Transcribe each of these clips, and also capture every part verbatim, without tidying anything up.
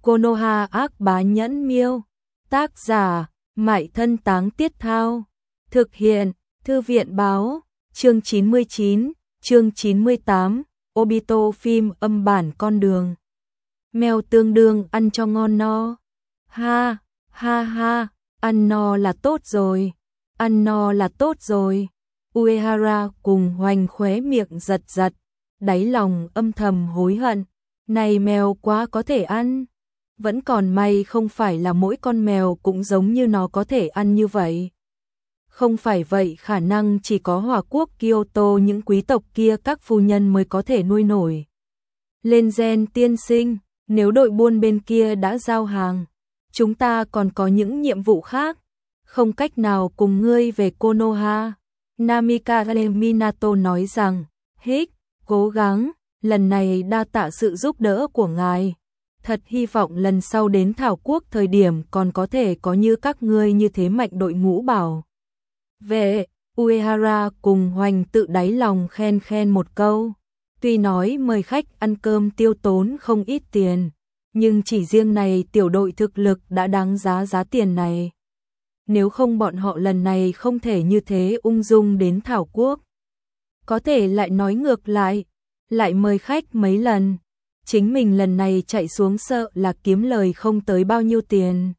Konoha ác bá nhẫn miêu. Tác giả, Mại Thân Táng Tiết Thao. Thực hiện, Thư viện báo. Chương chín mươi chín, chương chín mươi tám, Obito phim âm bản con đường. Mèo tương đương ăn cho ngon no. Ha, ha ha, ăn no là tốt rồi. Ăn no là tốt rồi. Uehara cùng Hoành khóe miệng giật giật, đáy lòng âm thầm hối hận. Này mèo quá có thể ăn. Vẫn còn may không phải là mỗi con mèo cũng giống như nó có thể ăn như vậy. Không phải vậy khả năng chỉ có Hỏa quốc Kyoto những quý tộc kia các phu nhân mới có thể nuôi nổi. Lên gen tiên sinh, nếu đội buôn bên kia đã giao hàng, chúng ta còn có những nhiệm vụ khác, không cách nào cùng ngươi về Konoha. Namikaze Minato nói rằng, hích, cố gắng, lần này đa tạ sự giúp đỡ của ngài. Thật hy vọng lần sau đến Thảo Quốc thời điểm còn có thể có như các ngươi như thế mạnh đội ngũ bảo vệ. Uehara cùng Hoành tự đáy lòng khen khen một câu. Tuy nói mời khách ăn cơm tiêu tốn không ít tiền, nhưng chỉ riêng này tiểu đội thực lực đã đáng giá giá tiền này. Nếu không bọn họ lần này không thể như thế ung dung đến Thảo Quốc. Có thể lại nói ngược lại, lại mời khách mấy lần. Chính mình lần này chạy xuống sợ là kiếm lời không tới bao nhiêu tiền.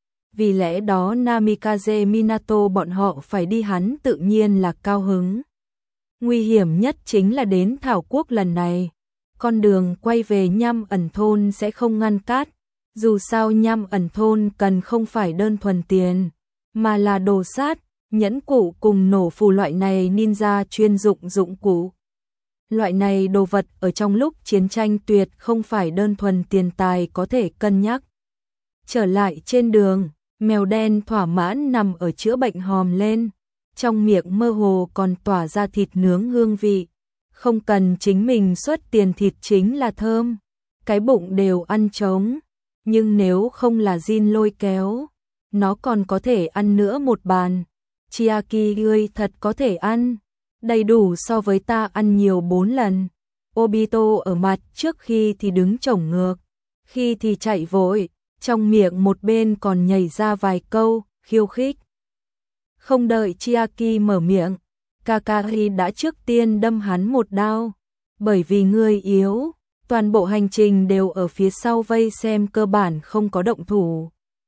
Vì lẽ đó Namikaze Minato bọn họ phải đi hắn tự nhiên là cao hứng. Nguy hiểm nhất chính là đến Thảo Quốc lần này. Con đường quay về Nham ẩn thôn sẽ không ngăn cát. Dù sao Nham ẩn thôn cần không phải đơn thuần tiền, mà là đồ sát, nhẫn cụ cùng nổ phù loại này ninja chuyên dụng dụng cụ. Loại này đồ vật ở trong lúc chiến tranh tuyệt không phải đơn thuần tiền tài có thể cân nhắc. Trở lại trên đường, mèo đen thỏa mãn nằm ở chữa bệnh hòm lên, trong miệng mơ hồ còn tỏa ra thịt nướng hương vị. Không cần chính mình xuất tiền thịt chính là thơm, cái bụng đều ăn trống. Nhưng nếu không là Jin lôi kéo, nó còn có thể ăn nữa một bàn. Chiaki ngươi thật có thể ăn. Đầy đủ so với ta ăn nhiều bốn lần. Obito ở mặt trước khi thì đứng chổng ngược, khi thì chạy vội, trong miệng một bên còn nhảy ra vài câu, khiêu khích. Không đợi Chiaki mở miệng, Kakashi đã trước tiên đâm hắn một đao. Bởi vì ngươi yếu, toàn bộ hành trình đều ở phía sau vây xem cơ bản không có động thủ.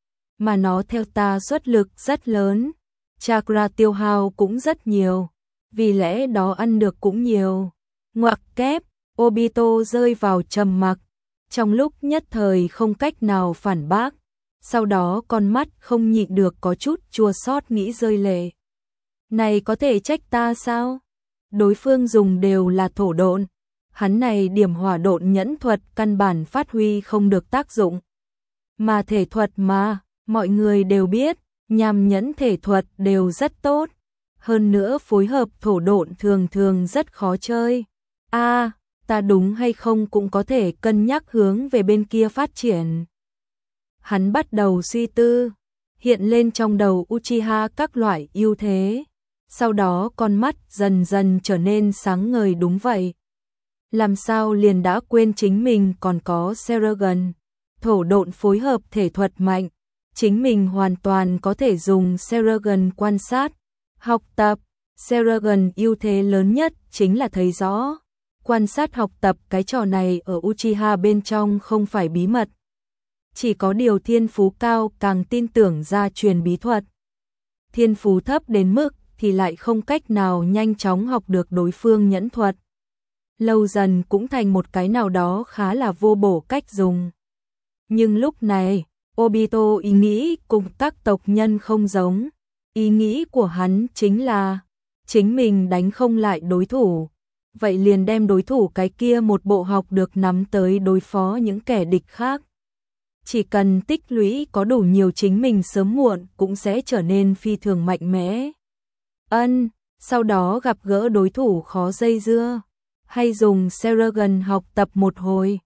Mà nó theo ta xuất lực rất lớn, chakra tiêu hao cũng rất nhiều. Vì lẽ đó ăn được cũng nhiều. Ngoặc kép, Obito rơi vào trầm mặc, trong lúc nhất thời không cách nào phản bác. Sau đó con mắt không nhịn được có chút chua xót nghĩ rơi lệ. Này có thể trách ta sao? Đối phương dùng đều là thổ độn, hắn này điểm hỏa độn nhẫn thuật căn bản phát huy không được tác dụng. Mà thể thuật mà, mọi người đều biết, nhằm nhẫn thể thuật đều rất tốt. Hơn nữa phối hợp thổ độn thường thường rất khó chơi. A, à, ta đúng hay không cũng có thể cân nhắc hướng về bên kia phát triển. Hắn bắt đầu suy tư, hiện lên trong đầu Uchiha các loại ưu thế. Sau đó con mắt dần dần trở nên sáng ngời đúng vậy. Làm sao liền đã quên chính mình còn có Seragon. Thổ độn phối hợp thể thuật mạnh. Chính mình hoàn toàn có thể dùng Seragon quan sát. Học tập, Seragon ưu thế lớn nhất chính là thấy rõ. Quan sát học tập cái trò này ở Uchiha bên trong không phải bí mật. Chỉ có điều thiên phú cao càng tin tưởng gia truyền bí thuật. Thiên phú thấp đến mức thì lại không cách nào nhanh chóng học được đối phương nhẫn thuật. Lâu dần cũng thành một cái nào đó khá là vô bổ cách dùng. Nhưng lúc này, Obito ý nghĩ cùng các tộc nhân không giống. Ý nghĩ của hắn chính là chính mình đánh không lại đối thủ, vậy liền đem đối thủ cái kia một bộ học được nắm tới đối phó những kẻ địch khác. Chỉ cần tích lũy có đủ nhiều chính mình sớm muộn cũng sẽ trở nên phi thường mạnh mẽ. Ân, sau đó gặp gỡ đối thủ khó dây dưa, hay dùng Seragon học tập một hồi.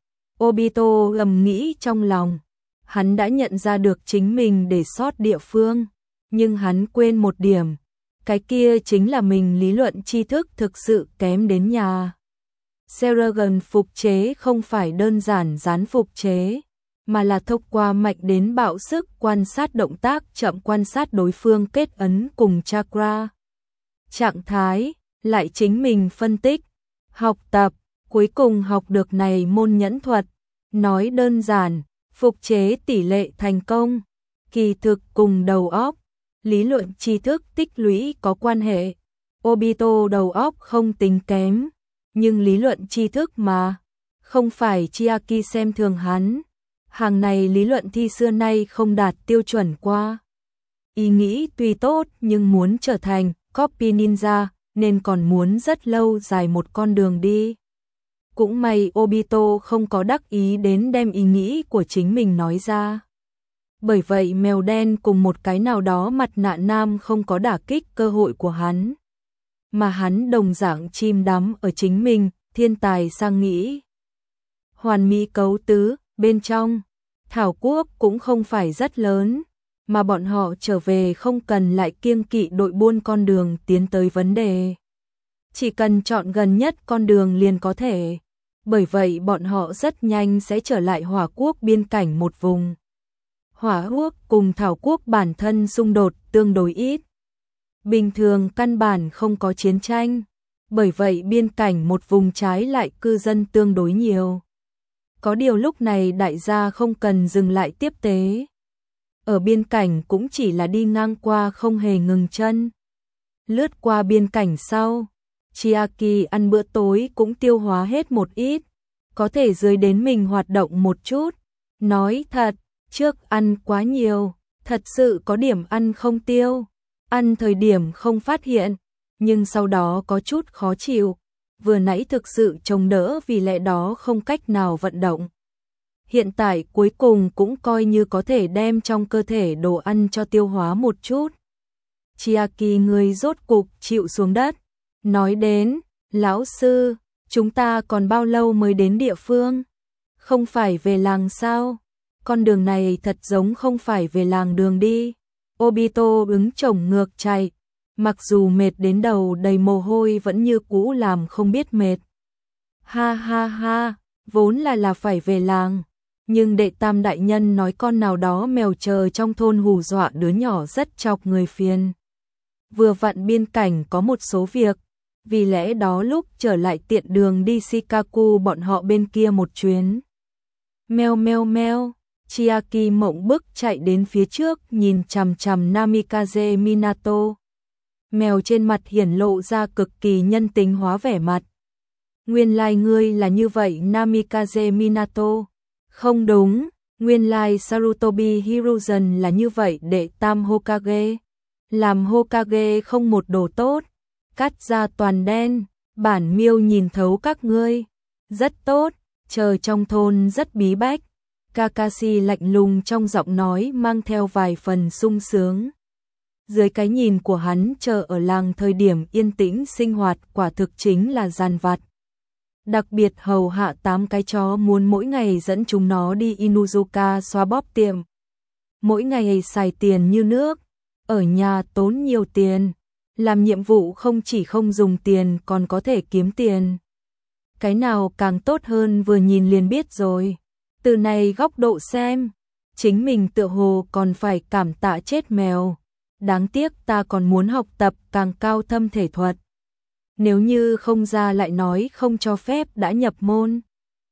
Obito gầm nghĩ trong lòng, hắn đã nhận ra được chính mình để sót địa phương. Nhưng hắn quên một điểm, cái kia chính là mình lý luận tri thức thực sự kém đến nhà. Seragon phục chế không phải đơn giản dán phục chế, mà là thông qua mạnh đến bạo sức quan sát động tác chậm, quan sát đối phương kết ấn cùng chakra. Trạng thái, lại chính mình phân tích, học tập, cuối cùng học được này môn nhẫn thuật. Nói đơn giản, phục chế tỷ lệ thành công, kỳ thực cùng đầu óc, lý luận tri thức tích lũy có quan hệ. Obito đầu óc không tính kém, nhưng lý luận tri thức mà, không phải Chiaki xem thường hắn. Hàng này lý luận thi xưa nay không đạt tiêu chuẩn qua. Ý nghĩ tuy tốt nhưng muốn trở thành copy ninja nên còn muốn rất lâu dài một con đường đi. Cũng may Obito không có đắc ý đến đem ý nghĩ của chính mình nói ra. Bởi vậy mèo đen cùng một cái nào đó mặt nạ nam không có đả kích cơ hội của hắn. Mà hắn đồng dạng chìm đắm ở chính mình, thiên tài sang nghĩ. Hoàn mỹ cấu tứ, bên trong, thảo quốc cũng không phải rất lớn, mà bọn họ trở về không cần lại kiêng kỵ đội buôn con đường tiến tới vấn đề. Chỉ cần chọn gần nhất con đường liền có thể. Bởi vậy bọn họ rất nhanh sẽ trở lại Hỏa quốc biên cảnh một vùng. Hỏa quốc cùng Thảo quốc bản thân xung đột tương đối ít. Bình thường căn bản không có chiến tranh, bởi vậy biên cảnh một vùng trái lại cư dân tương đối nhiều. Có điều lúc này đại gia không cần dừng lại tiếp tế. Ở biên cảnh cũng chỉ là đi ngang qua không hề ngừng chân. Lướt qua biên cảnh sau, Chiaki ăn bữa tối cũng tiêu hóa hết một ít, có thể dưới đến mình hoạt động một chút. Nói thật, trước ăn quá nhiều, thật sự có điểm ăn không tiêu, ăn thời điểm không phát hiện, nhưng sau đó có chút khó chịu, vừa nãy thực sự chống đỡ vì lẽ đó không cách nào vận động. Hiện tại cuối cùng cũng coi như có thể đem trong cơ thể đồ ăn cho tiêu hóa một chút. Chiaki người rốt cục chịu xuống đất, nói đến, lão sư, chúng ta còn bao lâu mới đến địa phương? Không phải về làng sao? Con đường này thật giống không phải về làng đường đi. Obito ứng chổng ngược chạy, mặc dù mệt đến đầu đầy mồ hôi vẫn như cũ làm không biết mệt. Ha ha ha, vốn là là phải về làng, nhưng đệ tam đại nhân nói con nào đó mèo chờ trong thôn hù dọa đứa nhỏ rất chọc người phiền. Vừa vặn biên cảnh có một số việc, vì lẽ đó lúc trở lại tiện đường đi Shikaku bọn họ bên kia một chuyến. Meo meo meo, Chiaki mộng bức chạy đến phía trước nhìn chằm chằm Namikaze Minato. Mèo trên mặt hiển lộ ra cực kỳ nhân tính hóa vẻ mặt. Nguyên lai like ngươi là như vậy Namikaze Minato. Không đúng, nguyên lai like Sarutobi Hiruzen là như vậy đệ tam Hokage. Làm Hokage không một đồ tốt, cắt ra toàn đen, bản miêu nhìn thấu các ngươi. Rất tốt, chờ trong thôn rất bí bách. Kakashi lạnh lùng trong giọng nói mang theo vài phần sung sướng. Dưới cái nhìn của hắn chờ ở làng thời điểm yên tĩnh sinh hoạt quả thực chính là giàn vặt. Đặc biệt hầu hạ tám cái chó muốn mỗi ngày dẫn chúng nó đi Inuzuka xoa bóp tiệm. Mỗi ngày xài tiền như nước, ở nhà tốn nhiều tiền, làm nhiệm vụ không chỉ không dùng tiền còn có thể kiếm tiền. Cái nào càng tốt hơn vừa nhìn liền biết rồi. Từ này góc độ xem, chính mình tựa hồ còn phải cảm tạ chết mèo. Đáng tiếc ta còn muốn học tập càng cao thâm thể thuật. Nếu như không ra lại nói không cho phép đã nhập môn.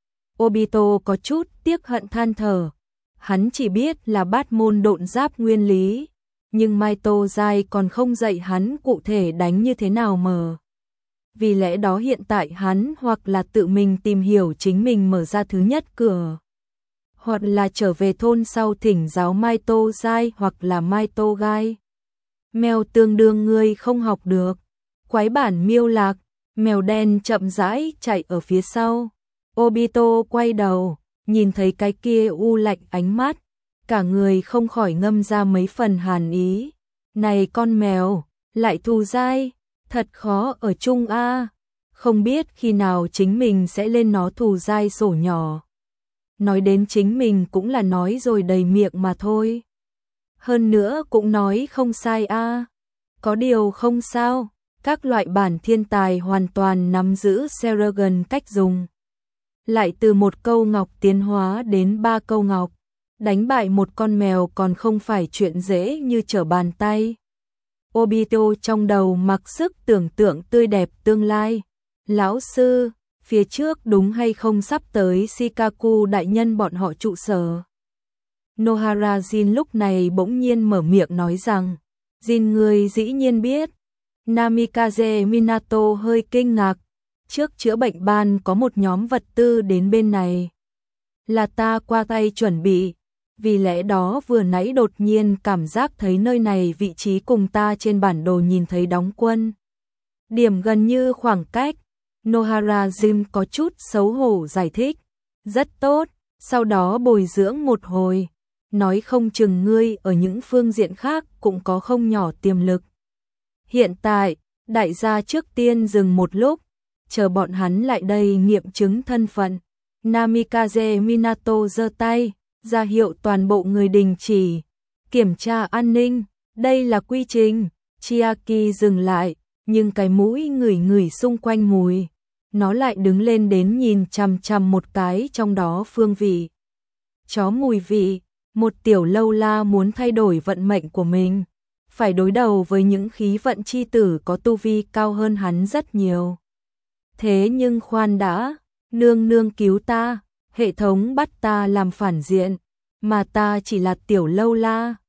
Obito có chút tiếc hận than thở. Hắn chỉ biết là bát môn độn giáp nguyên lý, nhưng Maito Dai còn không dạy hắn cụ thể đánh như thế nào mở. Vì lẽ đó hiện tại hắn hoặc là tự mình tìm hiểu chính mình mở ra thứ nhất cửa, hoặc là trở về thôn sau thỉnh giáo Maito Dai hoặc là Maito Gai. Mèo tương đương ngươi không học được. Quái bản miêu lạc, mèo đen chậm rãi chạy ở phía sau. Obito quay đầu, nhìn thấy cái kia u lạnh ánh mắt, cả người không khỏi ngâm ra mấy phần hàn ý. Này con mèo, lại thù dai, thật khó ở chung a. Không biết khi nào chính mình sẽ lên nó thù dai sổ nhỏ. Nói đến chính mình cũng là nói rồi đầy miệng mà thôi. Hơn nữa cũng nói không sai a. Có điều không sao, các loại bản thiên tài hoàn toàn nắm giữ Serragon cách dùng. Lại từ một câu ngọc tiến hóa đến ba câu ngọc. Đánh bại một con mèo còn không phải chuyện dễ như trở bàn tay. Obito trong đầu mặc sức tưởng tượng tươi đẹp tương lai. Lão sư, phía trước đúng hay không sắp tới Shikaku đại nhân bọn họ trụ sở. Nohara Jin lúc này bỗng nhiên mở miệng nói rằng, Jin người dĩ nhiên biết. Namikaze Minato hơi kinh ngạc, trước chữa bệnh ban có một nhóm vật tư đến bên này. Là ta qua tay chuẩn bị, vì lẽ đó vừa nãy đột nhiên cảm giác thấy nơi này vị trí cùng ta trên bản đồ nhìn thấy đóng quân. Điểm gần như khoảng cách, Nohara Jin có chút xấu hổ giải thích, rất tốt, sau đó bồi dưỡng một hồi, nói không chừng ngươi ở những phương diện khác cũng có không nhỏ tiềm lực. Hiện tại, đại gia trước tiên dừng một lúc, chờ bọn hắn lại đây nghiệm chứng thân phận. Namikaze Minato giơ tay, ra hiệu toàn bộ người đình chỉ, kiểm tra an ninh, đây là quy trình. Chiaki dừng lại, nhưng cái mũi ngửi ngửi xung quanh mùi, nó lại đứng lên đến nhìn chằm chằm một cái trong đó phương vị. Chó mùi vị, một tiểu lâu la muốn thay đổi vận mệnh của mình, phải đối đầu với những khí vận chi tử có tu vi cao hơn hắn rất nhiều. Thế nhưng khoan đã, nương nương cứu ta, hệ thống bắt ta làm phản diện, mà ta chỉ là tiểu lâu la.